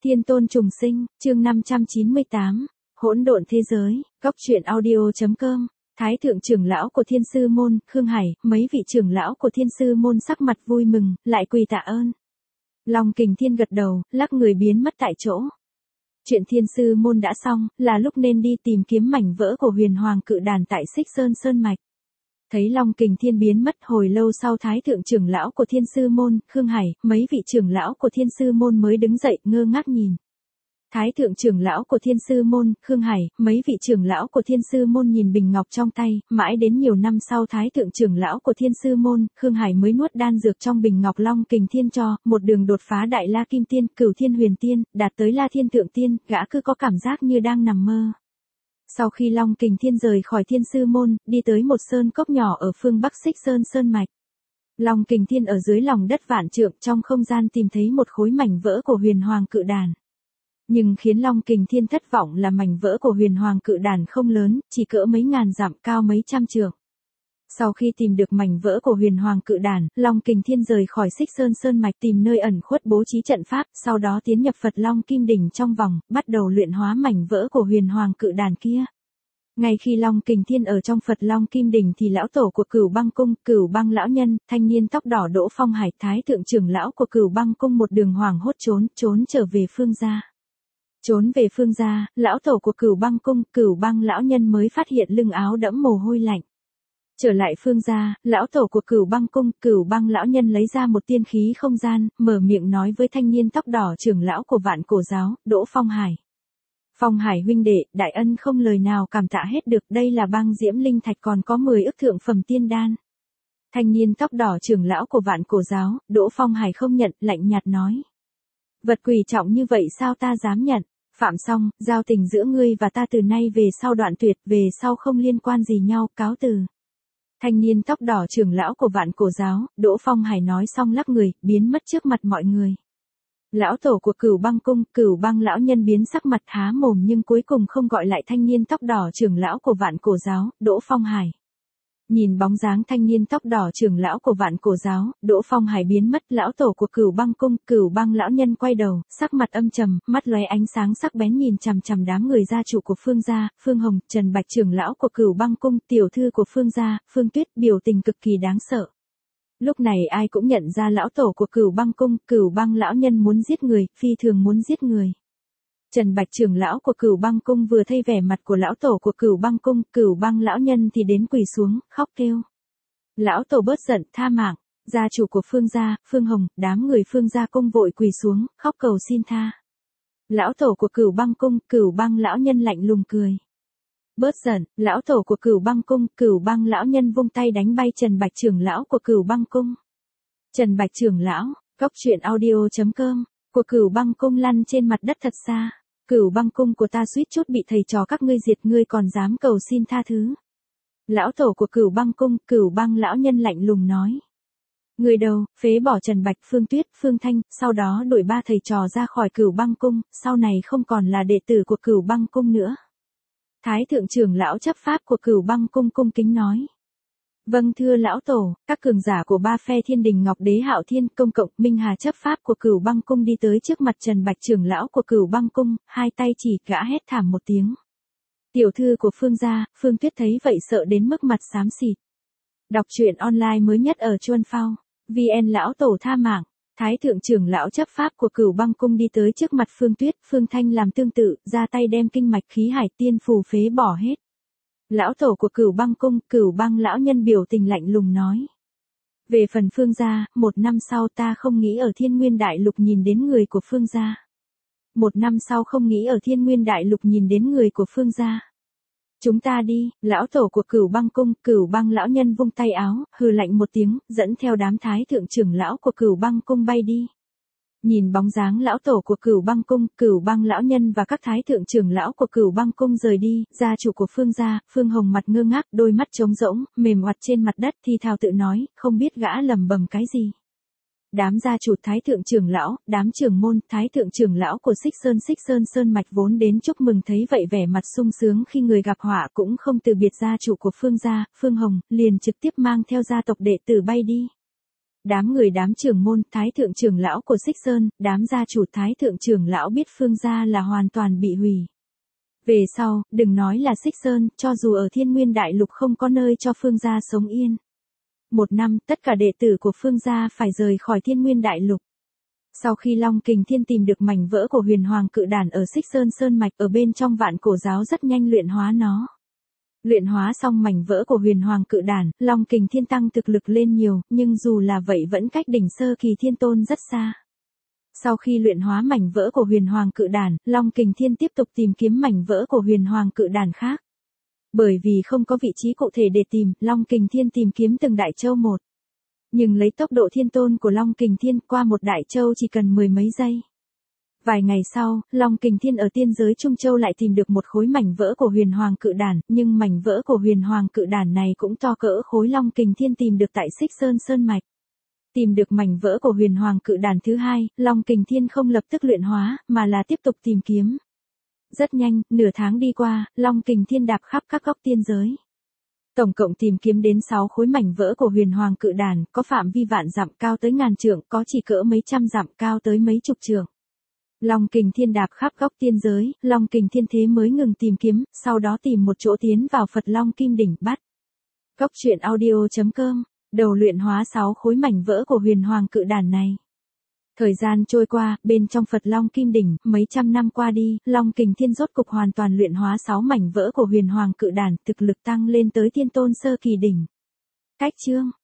Thiên tôn trùng sinh, chương 598, hỗn độn thế giới, góc truyện audio.com. Thái thượng trưởng lão của Thiên Sư môn, Khương Hải, mấy vị trưởng lão của Thiên Sư môn sắc mặt vui mừng, lại quỳ tạ ơn. Long Kình Thiên gật đầu, lắc người biến mất tại chỗ. Chuyện Thiên Sư môn đã xong, là lúc nên đi tìm kiếm mảnh vỡ của Huyền Hoàng Cự Đàn tại Xích Sơn Sơn mạch. Thấy Long Kình Thiên biến mất, hồi lâu sau Thái thượng trưởng lão của Thiên Sư môn, Khương Hải, mấy vị trưởng lão của Thiên Sư môn mới đứng dậy, ngơ ngác nhìn. Thái thượng trưởng lão của Thiên Sư môn, Khương Hải, mấy vị trưởng lão của Thiên Sư môn nhìn bình ngọc trong tay, mãi đến nhiều năm sau Thái thượng trưởng lão của Thiên Sư môn, Khương Hải mới nuốt đan dược trong bình ngọc Long Kình Thiên cho, một đường đột phá Đại La Kim Tiên, Cửu Thiên Huyền Tiên, đạt tới La Thiên Thượng Tiên, gã cứ có cảm giác như đang nằm mơ. Sau khi Long Kình Thiên rời khỏi Thiên Sư môn, đi tới một sơn cốc nhỏ ở phương Bắc Xích Sơn Sơn mạch. Long Kình Thiên ở dưới lòng đất vạn trượng trong không gian tìm thấy một khối mảnh vỡ của Huyền Hoàng Cự Đàn. Nhưng khiến Long Kình Thiên thất vọng là mảnh vỡ của Huyền Hoàng Cự Đàn không lớn, chỉ cỡ mấy ngàn dặm, cao mấy trăm trượng. Sau khi tìm được mảnh vỡ của Huyền Hoàng Cự Đàn, Long Kình Thiên rời khỏi Xích Sơn Sơn mạch tìm nơi ẩn khuất bố trí trận pháp, sau đó tiến nhập Phật Long Kim Đỉnh trong vòng, bắt đầu luyện hóa mảnh vỡ của Huyền Hoàng Cự Đàn kia. Ngay khi Long Kình Thiên ở trong Phật Long Kim Đỉnh thì lão tổ của Cửu Băng Cung, Cửu Băng lão nhân, thanh niên tóc đỏ Đỗ Phong Hải, Thái thượng trưởng lão của Cửu Băng Cung một đường hoảng hốt trốn trở về phương gia. Trốn về phương gia, lão tổ của Cửu Băng Cung, Cửu Băng lão nhân mới phát hiện lưng áo đẫm mồ hôi lạnh. Trở lại phương gia, lão tổ của Cửu Băng Cung, Cửu Băng lão nhân lấy ra một tiên khí không gian, mở miệng nói với thanh niên tóc đỏ trưởng lão của Vạn Cổ giáo, Đỗ Phong Hải. Phong Hải huynh đệ, đại ân không lời nào cảm tạ hết được, đây là băng diễm linh thạch còn có 10 ức thượng phẩm tiên đan. Thanh niên tóc đỏ trưởng lão của Vạn Cổ giáo, Đỗ Phong Hải không nhận, lạnh nhạt nói. Vật quý trọng như vậy sao ta dám nhận? Phạm xong, giao tình giữa ngươi và ta từ nay về sau đoạn tuyệt, về sau không liên quan gì nhau, cáo từ. Thanh niên tóc đỏ trưởng lão của Vạn Cổ giáo, Đỗ Phong Hải nói xong lắc người, biến mất trước mặt mọi người. Lão tổ của Cửu Băng Cung, Cửu Băng lão nhân biến sắc mặt há mồm nhưng cuối cùng không gọi lại thanh niên tóc đỏ trưởng lão của Vạn Cổ giáo, Đỗ Phong Hải. Nhìn bóng dáng thanh niên tóc đỏ trưởng lão của Vạn Cổ giáo, Đỗ Phong Hải biến mất, lão tổ của Cửu Băng Cung, Cửu Băng lão nhân quay đầu, sắc mặt âm trầm, mắt lóe ánh sáng sắc bén nhìn chằm chằm đám người gia chủ của Phương gia, Phương Hồng, Trần Bạch trưởng lão của Cửu Băng Cung, tiểu thư của Phương gia, Phương Tuyết, biểu tình cực kỳ đáng sợ. Lúc này ai cũng nhận ra lão tổ của Cửu Băng Cung, Cửu Băng lão nhân muốn giết người, phi thường muốn giết người. Trần Bạch trưởng lão của Cửu Băng Cung vừa thấy vẻ mặt của lão tổ của Cửu Băng Cung, Cửu Băng lão nhân thì đến quỳ xuống, khóc kêu. Lão tổ bớt giận, tha mạng. Gia chủ của Phương gia, Phương Hồng, đám người Phương gia cung vội quỳ xuống, khóc cầu xin tha. Lão tổ của Cửu Băng Cung, Cửu Băng lão nhân lạnh lùng cười. Bớt giận, lão tổ của Cửu Băng Cung, Cửu Băng lão nhân vung tay đánh bay Trần Bạch trưởng lão của Cửu Băng Cung. Trần Bạch trưởng lão, góc truyện audio.com, của Cửu Băng Cung lăn trên mặt đất thật xa. Cửu Băng Cung của ta suýt chút bị thầy trò các ngươi diệt, ngươi còn dám cầu xin tha thứ. Lão tổ của Cửu Băng Cung, Cửu Băng lão nhân lạnh lùng nói. Người đầu, phế bỏ Trần Bạch, Phương Tuyết, Phương Thanh, sau đó đuổi 3 thầy trò ra khỏi Cửu Băng Cung, sau này không còn là đệ tử của Cửu Băng Cung nữa. Thái thượng trưởng lão chấp pháp của Cửu Băng Cung cung kính nói. Vâng thưa lão tổ, các cường giả của 3 phe Thiên Đình Ngọc Đế Hạo Thiên, Công Cộng, Minh Hà chấp pháp của Cửu Băng Cung đi tới trước mặt Trần Bạch trưởng lão của Cửu Băng Cung, hai tay chỉ, gã hét thảm một tiếng. Tiểu thư của Phương gia, Phương Tuyết thấy vậy sợ đến mức mặt xám xịt. Đọc truyện online mới nhất ở Chuan Phao, VN lão tổ tha mạng. Thái thượng trưởng lão chấp pháp của Cửu Băng Cung đi tới trước mặt Phương Tuyết, Phương Thanh làm tương tự, ra tay đem kinh mạch khí hải tiên phù phế bỏ hết. Lão tổ của Cửu Băng Cung, Cửu Băng lão nhân biểu tình lạnh lùng nói. Về phần Phương gia, 1 năm sau ta không nghĩ ở Thiên Nguyên Đại Lục nhìn đến người của Phương gia. 1 năm sau không nghĩ ở Thiên Nguyên Đại Lục nhìn đến người của Phương gia. Chúng ta đi, lão tổ của Cửu Băng Cung, Cửu Băng lão nhân vung tay áo, hừ lạnh một tiếng, dẫn theo đám thái thượng trưởng lão của Cửu Băng Cung bay đi. Nhìn bóng dáng lão tổ của Cửu Băng Cung, Cửu Băng lão nhân và các thái thượng trưởng lão của Cửu Băng Cung rời đi, gia chủ của Phương gia, Phương Hồng mặt ngơ ngác, đôi mắt trống rỗng, mềm oặt trên mặt đất, thì thào tự nói, không biết gã lầm bầm cái gì. Đám gia chủ thái thượng trưởng lão, đám trưởng môn, thái thượng trưởng lão của Xích Sơn Sơn mạch vốn đến chúc mừng thấy vậy vẻ mặt sung sướng khi người gặp họa cũng không từ biệt gia chủ của Phương gia, Phương Hồng, liền trực tiếp mang theo gia tộc đệ tử bay đi. Đám người đám trưởng môn, thái thượng trưởng lão của Xích Sơn, đám gia chủ thái thượng trưởng lão biết Phương gia là hoàn toàn bị hủy. Về sau, đừng nói là Xích Sơn, cho dù ở Thiên Nguyên Đại Lục không có nơi cho Phương gia sống yên. Một năm, tất cả đệ tử của Phương gia phải rời khỏi Thiên Nguyên Đại Lục. Sau khi Long Kình Thiên tìm được mảnh vỡ của huyền hoàng cự đản ở Xích Sơn Sơn Mạch ở bên trong vạn cổ giáo rất nhanh luyện hóa nó. Luyện hóa xong mảnh vỡ của huyền hoàng cự đản, Long Kình Thiên tăng thực lực lên nhiều, nhưng dù là vậy vẫn cách đỉnh sơ kỳ thiên tôn rất xa. Sau khi luyện hóa mảnh vỡ của huyền hoàng cự đản, Long Kình Thiên tiếp tục tìm kiếm mảnh vỡ của huyền hoàng cự đản khác. Bởi vì không có vị trí cụ thể để tìm, Long Kình Thiên tìm kiếm từng đại châu một. Nhưng lấy tốc độ thiên tôn của Long Kình Thiên qua một đại châu chỉ cần 10 mấy giây. Vài ngày sau, Long Kình Thiên ở tiên giới Trung Châu lại tìm được một khối mảnh vỡ của huyền hoàng cự đản, nhưng mảnh vỡ của huyền hoàng cự đản này cũng to cỡ khối Long Kình Thiên tìm được tại Xích Sơn Sơn Mạch. Tìm được mảnh vỡ của huyền hoàng cự đản thứ hai, Long Kình Thiên không lập tức luyện hóa, mà là tiếp tục tìm kiếm. Rất nhanh, nửa tháng đi qua, Long Kình Thiên đạp khắp các góc tiên giới. Tổng cộng tìm kiếm đến 6 khối mảnh vỡ của huyền hoàng cự đản, có phạm vi vạn dặm cao tới ngàn trượng, có chỉ cỡ mấy trăm dặm cao tới mấy chục trượng. Long Kình Thiên đạp khắp góc tiên giới, Long Kình Thiên thế mới ngừng tìm kiếm, sau đó tìm một chỗ tiến vào Phật Long Kim Đỉnh bắt. Góc truyện audio.com, đầu luyện hóa 6 khối mảnh vỡ của huyền hoàng cự đản này. Thời gian trôi qua, bên trong Phật Long Kim Đỉnh, mấy trăm năm qua đi, Long Kình Thiên rốt cục hoàn toàn luyện hóa 6 mảnh vỡ của huyền hoàng cự đản, thực lực tăng lên tới thiên tôn sơ kỳ đỉnh. Cách chương